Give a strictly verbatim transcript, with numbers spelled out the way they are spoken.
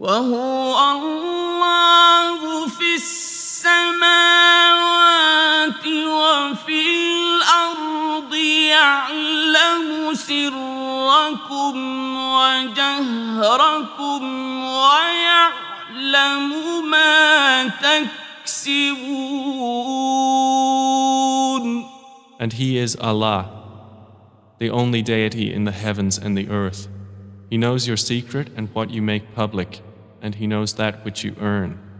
وهو الله في السماوات وفي الأرض يعلم سركم وجهركم ويعلم ما تكسبون. And He is Allah, the only deity in the heavens and the earth. He knows your secret and what you make public, and He knows that which you earn.